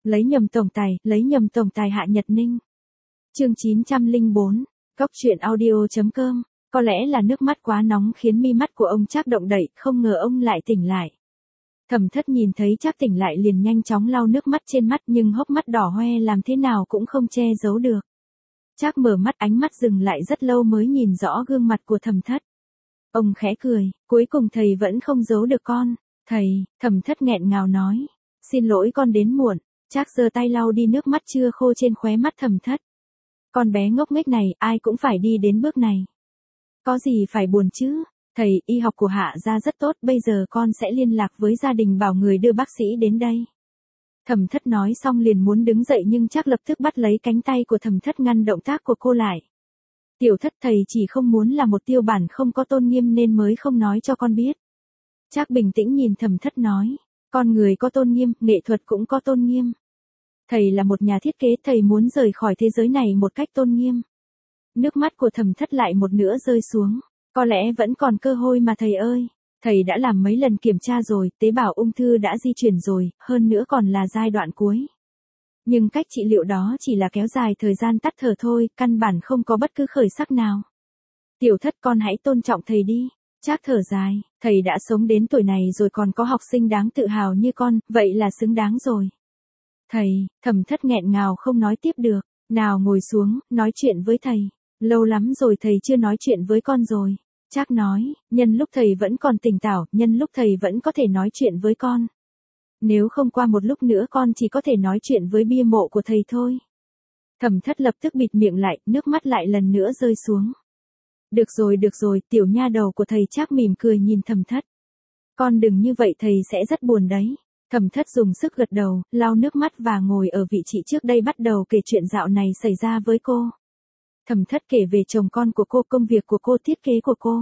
lấy nhầm tổng tài Hạ Nhật Ninh. Chương 904, Góc truyện audio.com. Có lẽ là nước mắt quá nóng khiến mi mắt của ông Trác động đậy, không ngờ ông lại tỉnh lại. Thẩm Thất nhìn thấy Trác tỉnh lại liền nhanh chóng lau nước mắt trên mắt, nhưng hốc mắt đỏ hoe làm thế nào cũng không che giấu được. Trác mở mắt, ánh mắt dừng lại rất lâu mới nhìn rõ gương mặt của Thẩm Thất. Ông khẽ cười, cuối cùng thầy vẫn không giấu được con. Thầy, Thẩm Thất nghẹn ngào nói. Xin lỗi con đến muộn. Trác giơ tay lau đi nước mắt chưa khô trên khóe mắt Thẩm Thất. Con bé ngốc nghếch này, ai cũng phải đi đến bước này. Có gì phải buồn chứ? Thầy, y học của Hạ gia rất tốt, bây giờ con sẽ liên lạc với gia đình bảo người đưa bác sĩ đến đây. Thẩm Thất nói xong liền muốn đứng dậy nhưng Trác lập tức bắt lấy cánh tay của Thẩm Thất ngăn động tác của cô lại. Tiểu Thất, thầy chỉ không muốn là một tiêu bản không có tôn nghiêm nên mới không nói cho con biết. Trác bình tĩnh nhìn Thẩm Thất nói, con người có tôn nghiêm, nghệ thuật cũng có tôn nghiêm. Thầy là một nhà thiết kế, thầy muốn rời khỏi thế giới này một cách tôn nghiêm. Nước mắt của Thẩm Thất lại một nữa rơi xuống. Có lẽ vẫn còn cơ hội mà thầy ơi. Thầy đã làm mấy lần kiểm tra rồi, tế bào ung thư đã di chuyển rồi, hơn nữa còn là giai đoạn cuối. Nhưng cách trị liệu đó chỉ là kéo dài thời gian tắt thở thôi, căn bản không có bất cứ khởi sắc nào. Tiểu Thất, con hãy tôn trọng thầy đi. Trác thở dài, thầy đã sống đến tuổi này rồi còn có học sinh đáng tự hào như con, vậy là xứng đáng rồi. Thầy, Thẩm Thất nghẹn ngào không nói tiếp được. Nào ngồi xuống, nói chuyện với thầy. Lâu lắm rồi thầy chưa nói chuyện với con rồi. Trác nói, nhân lúc thầy vẫn còn tỉnh táo, nhân lúc thầy vẫn có thể nói chuyện với con. Nếu không qua một lúc nữa con chỉ có thể nói chuyện với bia mộ của thầy thôi. Thẩm Thất lập tức bịt miệng lại, nước mắt lại lần nữa rơi xuống. Được rồi, tiểu nha đầu của thầy. Trác mỉm cười nhìn Thẩm Thất. Con đừng như vậy, thầy sẽ rất buồn đấy. Thẩm Thất dùng sức gật đầu, lau nước mắt và ngồi ở vị trí trước đây bắt đầu kể chuyện dạo này xảy ra với cô. Thẩm Thất kể về chồng con của cô, công việc của cô, thiết kế của cô.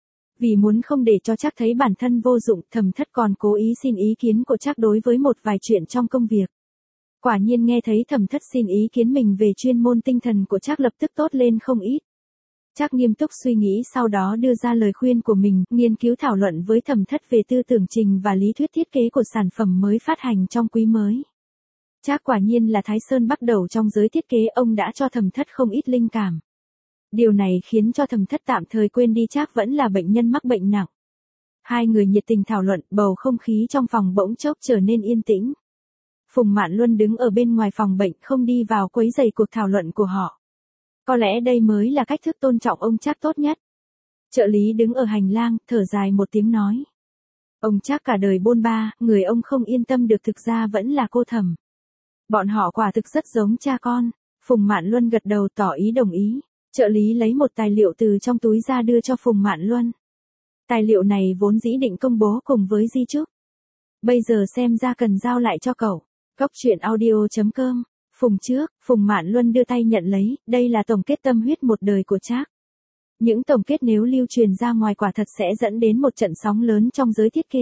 Vì muốn không để cho Trác thấy bản thân vô dụng, Thẩm Thất còn cố ý xin ý kiến của Trác đối với một vài chuyện trong công việc. Quả nhiên nghe thấy Thẩm Thất xin ý kiến mình về chuyên môn tinh thần của Trác lập tức tốt lên không ít. Trác nghiêm túc suy nghĩ sau đó đưa ra lời khuyên của mình, nghiên cứu thảo luận với Thẩm Thất về tư tưởng trình và lý thuyết thiết kế của sản phẩm mới phát hành trong quý mới. Trác quả nhiên là Thái Sơn bắt đầu trong giới thiết kế, ông đã cho Thẩm Thất không ít linh cảm. Điều này khiến cho Thẩm Thất tạm thời quên đi Trác vẫn là bệnh nhân mắc bệnh nặng. Hai người nhiệt tình thảo luận, bầu không khí trong phòng bỗng chốc trở nên yên tĩnh. Phùng Mạn Luân đứng ở bên ngoài phòng bệnh không đi vào quấy rầy cuộc thảo luận của họ. Có lẽ đây mới là cách thức tôn trọng ông Trác tốt nhất. Trợ lý đứng ở hành lang, thở dài một tiếng nói. Ông Trác cả đời bôn ba, người ông không yên tâm được thực ra vẫn là cô Thẩm. Bọn họ quả thực rất giống cha con. Phùng Mạn Luân gật đầu tỏ ý đồng ý. Trợ lý lấy một tài liệu từ trong túi ra đưa cho Phùng Mạn Luân. Tài liệu này vốn dĩ định công bố cùng với di chúc. Bây giờ xem ra cần giao lại cho cậu. Góc truyện audio.com. Phùng Mạn Luân đưa tay nhận lấy, đây là tổng kết tâm huyết một đời của Trác. Những tổng kết nếu lưu truyền ra ngoài quả thật sẽ dẫn đến một trận sóng lớn trong giới thiết kế.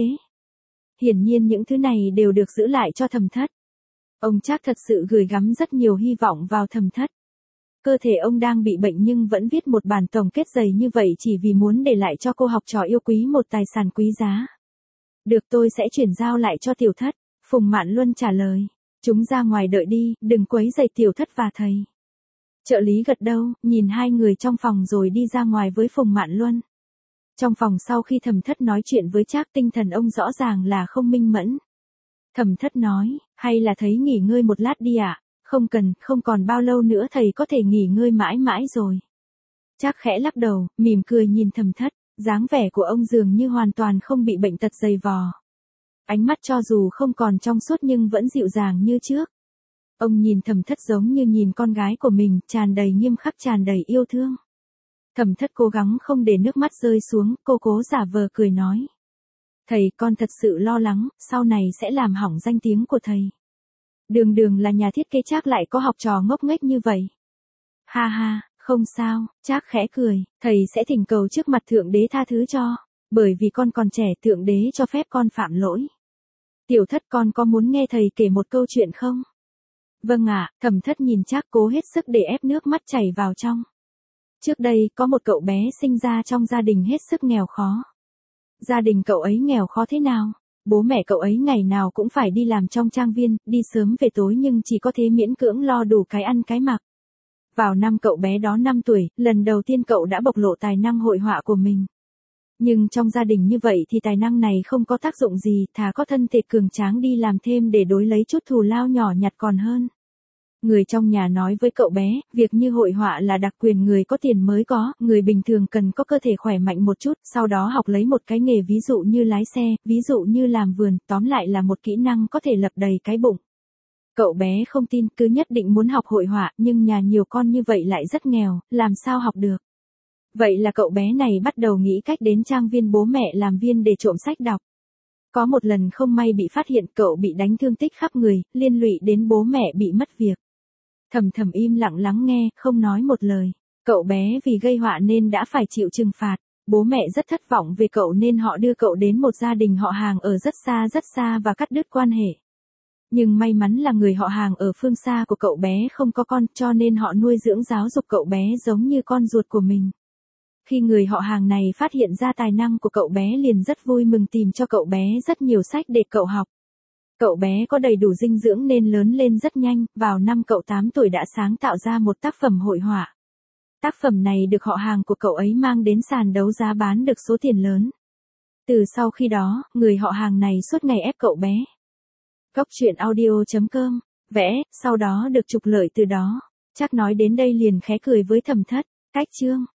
Hiển nhiên những thứ này đều được giữ lại cho Thẩm Thất. Ông Trác thật sự gửi gắm rất nhiều hy vọng vào Thẩm Thất. Cơ thể ông đang bị bệnh nhưng vẫn viết một bản tổng kết dày như vậy chỉ vì muốn để lại cho cô học trò yêu quý một tài sản quý giá. Được, tôi sẽ chuyển giao lại cho Tiểu Thất. Phùng Mạn Luân trả lời. Chúng ra ngoài đợi đi, đừng quấy rầy Tiểu Thất và thầy. Trợ lý gật đầu, nhìn hai người trong phòng rồi đi ra ngoài với Phùng Mạn Luân. Trong phòng sau khi Thẩm Thất nói chuyện với Trác, tinh thần ông rõ ràng là không minh mẫn. Thẩm Thất nói, hay là thầy nghỉ ngơi một lát đi ạ? Không cần, không còn bao lâu nữa thầy có thể nghỉ ngơi mãi mãi rồi. Trác khẽ lắc đầu, mỉm cười nhìn Thẩm Thất, dáng vẻ của ông dường như hoàn toàn không bị bệnh tật dày vò. Ánh mắt cho dù không còn trong suốt nhưng vẫn dịu dàng như trước. Ông nhìn Thẩm Thất giống như nhìn con gái của mình, tràn đầy nghiêm khắc, tràn đầy yêu thương. Thẩm Thất cố gắng không để nước mắt rơi xuống, cô cố giả vờ cười nói. Thầy, con thật sự lo lắng, sau này sẽ làm hỏng danh tiếng của thầy. Đường là nhà thiết kế Trác lại có học trò ngốc nghếch như vậy. Ha ha, không sao, Trác khẽ cười, thầy sẽ thỉnh cầu trước mặt Thượng Đế tha thứ cho. Bởi vì con còn trẻ, Thượng Đế cho phép con phạm lỗi. Tiểu Thất, con có muốn nghe thầy kể một câu chuyện không? Vâng ạ. Thẩm Thất nhìn Trác cố hết sức để ép nước mắt chảy vào trong. Trước đây, có một cậu bé sinh ra trong gia đình hết sức nghèo khó. Gia đình cậu ấy nghèo khó thế nào? Bố mẹ cậu ấy ngày nào cũng phải đi làm trong trang viên, đi sớm về tối nhưng chỉ có thế miễn cưỡng lo đủ cái ăn cái mặc. Vào năm cậu bé đó 5 tuổi, lần đầu tiên cậu đã bộc lộ tài năng hội họa của mình. Nhưng trong gia đình như vậy thì tài năng này không có tác dụng gì, thà có thân thể cường tráng đi làm thêm để đối lấy chút thù lao nhỏ nhặt còn hơn. Người trong nhà nói với cậu bé, việc như hội họa là đặc quyền người có tiền mới có, người bình thường cần có cơ thể khỏe mạnh một chút, sau đó học lấy một cái nghề ví dụ như lái xe, ví dụ như làm vườn, tóm lại là một kỹ năng có thể lấp đầy cái bụng. Cậu bé không tin, cứ nhất định muốn học hội họa, nhưng nhà nhiều con như vậy lại rất nghèo, làm sao học được. Vậy là cậu bé này bắt đầu nghĩ cách đến trang viên bố mẹ làm viên để trộm sách đọc. Có một lần không may bị phát hiện, cậu bị đánh thương tích khắp người, liên lụy đến bố mẹ bị mất việc. Thầm thầm im lặng lắng nghe, không nói một lời. Cậu bé vì gây họa nên đã phải chịu trừng phạt. Bố mẹ rất thất vọng về cậu nên họ đưa cậu đến một gia đình họ hàng ở rất xa và cắt đứt quan hệ. Nhưng may mắn là người họ hàng ở phương xa của cậu bé không có con, cho nên họ nuôi dưỡng giáo dục cậu bé giống như con ruột của mình. Khi người họ hàng này phát hiện ra tài năng của cậu bé liền rất vui mừng tìm cho cậu bé rất nhiều sách để cậu học. Cậu bé có đầy đủ dinh dưỡng nên lớn lên rất nhanh, vào năm cậu 8 tuổi đã sáng tạo ra một tác phẩm hội họa. Tác phẩm này được họ hàng của cậu ấy mang đến sàn đấu giá bán được số tiền lớn. Từ sau khi đó, người họ hàng này suốt ngày ép cậu bé. Góc truyện audio.com, vẽ, sau đó được trục lợi từ đó. Chắc nói đến đây liền khẽ cười với Thẩm Thất. Cách chương